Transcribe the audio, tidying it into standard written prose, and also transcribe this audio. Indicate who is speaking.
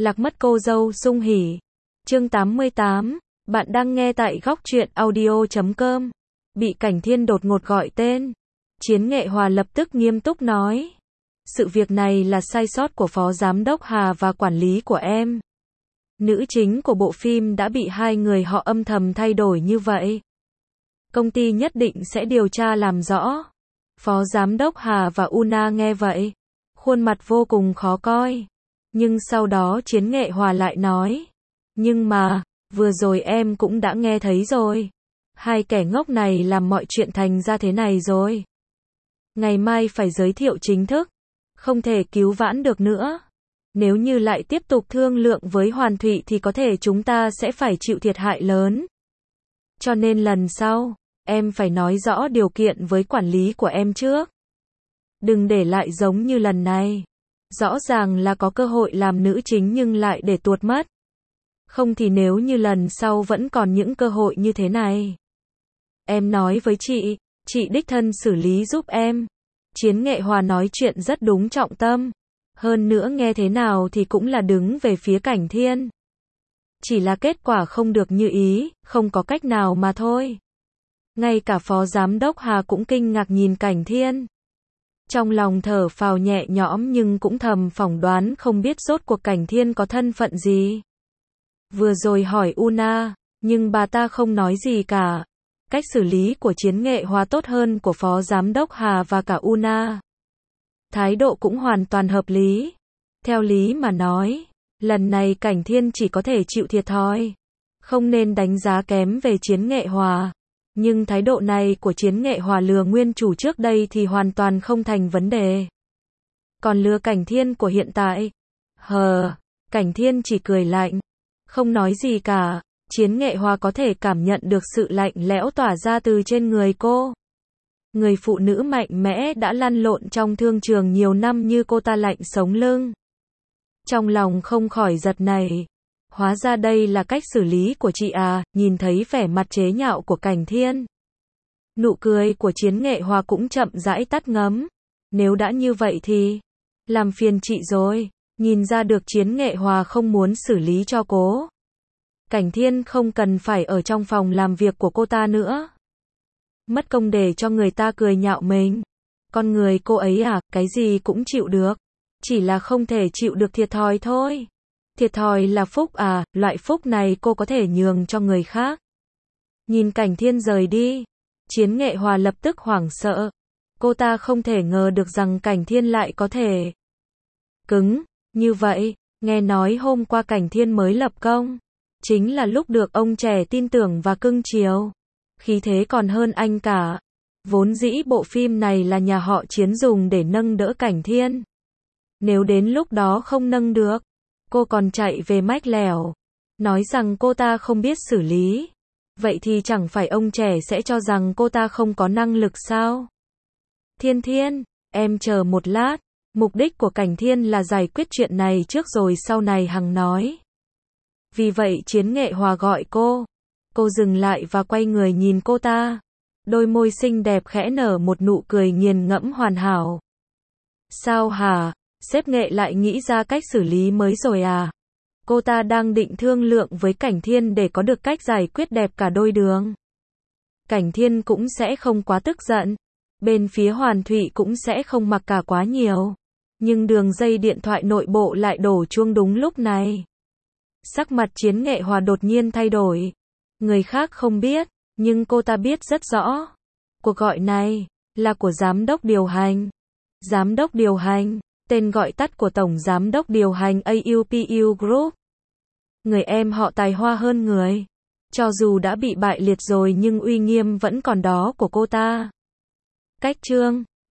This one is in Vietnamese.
Speaker 1: Lạc mất cô dâu sung hỉ. Chương 88, bạn đang nghe tại góc truyện audio.com. Bị Cảnh Thiên đột ngột gọi tên. Chiến Nghệ Hòa lập tức nghiêm túc nói. Sự việc này là sai sót của Phó Giám đốc Hà và quản lý của em. Nữ chính của bộ phim đã bị hai người họ âm thầm thay đổi như vậy. Công ty nhất định sẽ điều tra làm rõ. Phó Giám đốc Hà và Una nghe vậy. Khuôn mặt vô cùng khó coi. Nhưng sau đó Chiến Nghệ Hòa lại nói. Nhưng mà, vừa rồi em cũng đã nghe thấy rồi. Hai kẻ ngốc này làm mọi chuyện thành ra thế này rồi. Ngày mai phải giới thiệu chính thức. Không thể cứu vãn được nữa. Nếu như lại tiếp tục thương lượng với Hoàn Thụy thì có thể chúng ta sẽ phải chịu thiệt hại lớn. Cho nên lần sau, em phải nói rõ điều kiện với quản lý của em trước. Đừng để lại giống như lần này. Rõ ràng là có cơ hội làm nữ chính nhưng lại để tuột mất. Không thì nếu như lần sau vẫn còn những cơ hội như thế này. Em nói với chị đích thân xử lý giúp em. Chiến Nghệ Hòa nói chuyện rất đúng trọng tâm. Hơn nữa nghe thế nào thì cũng là đứng về phía Cảnh Thiên. Chỉ là kết quả không được như ý, không có cách nào mà thôi. Ngay cả Phó Giám đốc Hà cũng kinh ngạc nhìn Cảnh Thiên. Trong lòng thở phào nhẹ nhõm nhưng cũng thầm phỏng đoán không biết rốt cuộc Cảnh Thiên có thân phận gì. Vừa rồi hỏi Una, nhưng bà ta không nói gì cả. Cách xử lý của Chiến Nghệ Hòa tốt hơn của Phó Giám đốc Hà và cả Una. Thái độ cũng hoàn toàn hợp lý. Theo lý mà nói, lần này Cảnh Thiên chỉ có thể chịu thiệt thòi. Không nên đánh giá kém về Chiến Nghệ Hòa. Nhưng thái độ này của Chiến Nghệ Hòa lừa nguyên chủ trước đây thì hoàn toàn không thành vấn đề. Còn lừa Cảnh Thiên của hiện tại? Cảnh Thiên chỉ cười lạnh. Không nói gì cả. Chiến Nghệ Hòa có thể cảm nhận được sự lạnh lẽo tỏa ra từ trên người cô. Người phụ nữ mạnh mẽ đã lăn lộn trong thương trường nhiều năm như cô ta lạnh sống lưng. Trong lòng không khỏi giật nảy. Hóa ra đây là cách xử lý của chị à, nhìn thấy vẻ mặt chế nhạo của Cảnh Thiên. Nụ cười của Chiến Nghệ Hòa cũng chậm rãi tắt ngấm. Nếu đã như vậy thì, làm phiền chị rồi. Nhìn ra được Chiến Nghệ Hòa không muốn xử lý cho cô. Cảnh Thiên không cần phải ở trong phòng làm việc của cô ta nữa. Mất công để cho người ta cười nhạo mình. Con người cô ấy à, cái gì cũng chịu được. Chỉ là không thể chịu được thiệt thòi thôi. Thiệt thòi là phúc à, loại phúc này cô có thể nhường cho người khác. Nhìn Cảnh Thiên rời đi, Chiến Nghệ Hòa lập tức hoảng sợ. Cô ta không thể ngờ được rằng Cảnh Thiên lại có thể cứng như vậy. Nghe nói hôm qua Cảnh Thiên mới lập công. Chính là lúc được ông trẻ tin tưởng và cưng chiều. Khí thế còn hơn anh cả. Vốn dĩ bộ phim này là nhà họ Chiến dùng để nâng đỡ Cảnh Thiên. Nếu đến lúc đó không nâng được, cô còn chạy về mách lẻo. Nói rằng cô ta không biết xử lý. Vậy thì chẳng phải ông trẻ sẽ cho rằng cô ta không có năng lực sao? Thiên, em chờ một lát. Mục đích của Cảnh Thiên là giải quyết chuyện này trước rồi sau này hằng nói. Vì vậy Chiến Nghệ Hòa gọi cô. Cô dừng lại và quay người nhìn cô ta. Đôi môi xinh đẹp khẽ nở một nụ cười nghiền ngẫm hoàn hảo. Sao hả? Sếp Nghệ lại nghĩ ra cách xử lý mới rồi à? Cô ta đang định thương lượng với Cảnh Thiên để có được cách giải quyết đẹp cả đôi đường. Cảnh Thiên cũng sẽ không quá tức giận. Bên phía Hoàn Thụy cũng sẽ không mặc cả quá nhiều. Nhưng đường dây điện thoại nội bộ lại đổ chuông đúng lúc này. Sắc mặt Chiến Nghệ Hòa đột nhiên thay đổi. Người khác không biết, nhưng cô ta biết rất rõ. Cuộc gọi này là của Giám đốc điều hành. Giám đốc điều hành, tên gọi tắt của Tổng Giám đốc điều hành AUPU Group. Người em họ tài hoa hơn người. Cho dù đã bị bại liệt rồi nhưng uy nghiêm vẫn còn đó của cô ta. Cách chương